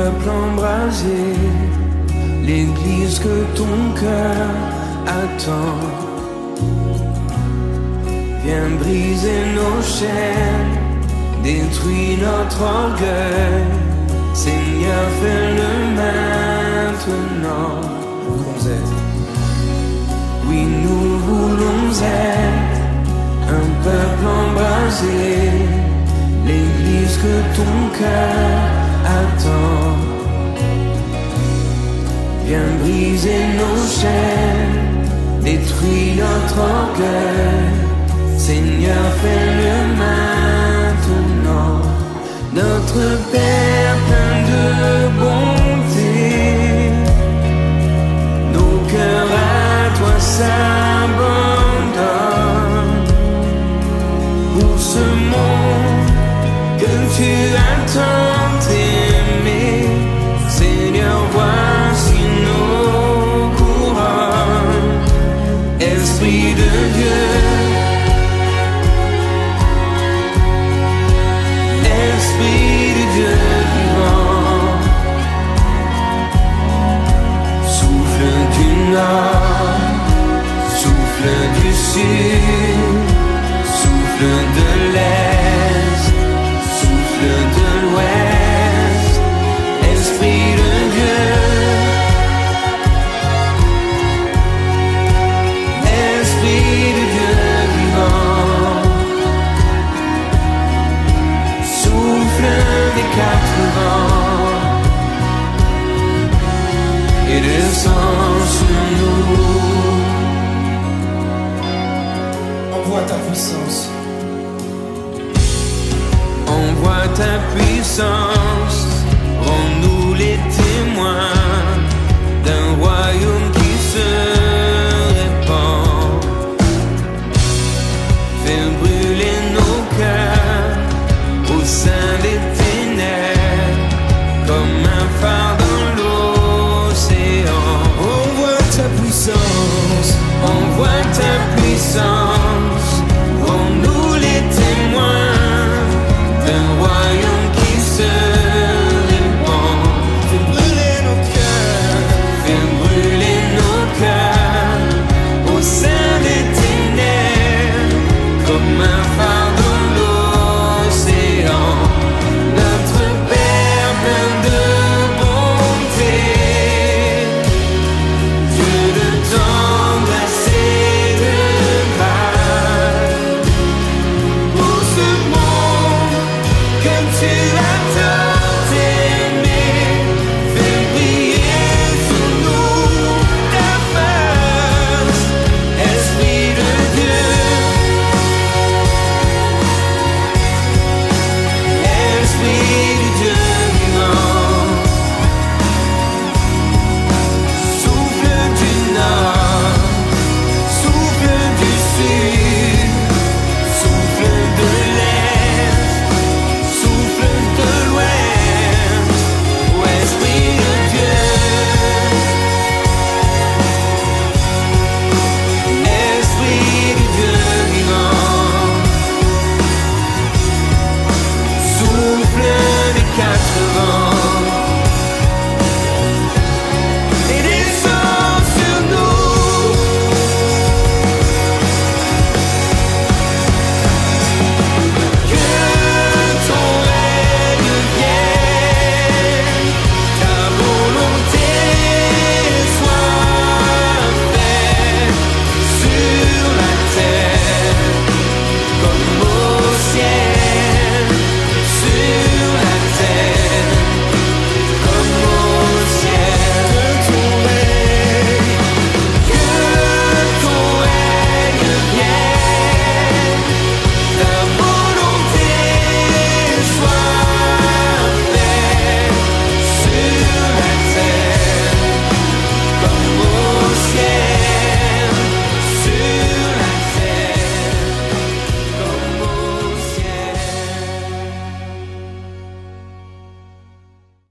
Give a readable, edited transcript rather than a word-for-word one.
peuple embrasé, l'église que ton cœur attend. Viens briser nos chaînes, détruis notre orgueil. Seigneur, fais-le maintenant. Oui, nous voulons être un peuple embrasé, l'église que ton cœur attend. Viens briser nos chaînes, détruis notre orgueil. Seigneur, fais-le maintenant. Notre Père plein de bonté, nos cœurs à toi s'abandonnent. Pour ce monde que tu as tant aimé, Seigneur, voici nos couronnes. Esprit de Dieu, Esprit de Dieu vivant, souffle du nord, souffle du sud, souffle de l'est, souffle de l'ouest. Esprit de Dieu, Esprit de Dieu vivant, souffle des quatre vents et descend sur nous. Envoie ta puissance. Envoie ta puissance, rends-nous les témoins d'un royaume qui se répand. Fais brûler nos cœurs au sein des ténèbres, comme un phare dans l'océan. Envoie ta puissance. Envoie ta puissance, rends-nous les témoins d'un royaume qui se répand. Fais brûler nos cœurs. Fais brûler nos cœurs au sein des ténèbres, comme un phare dans l'océan. Notre Père plein de bonté, Dieu de tendresse et de grâce, pour ce monde que tu as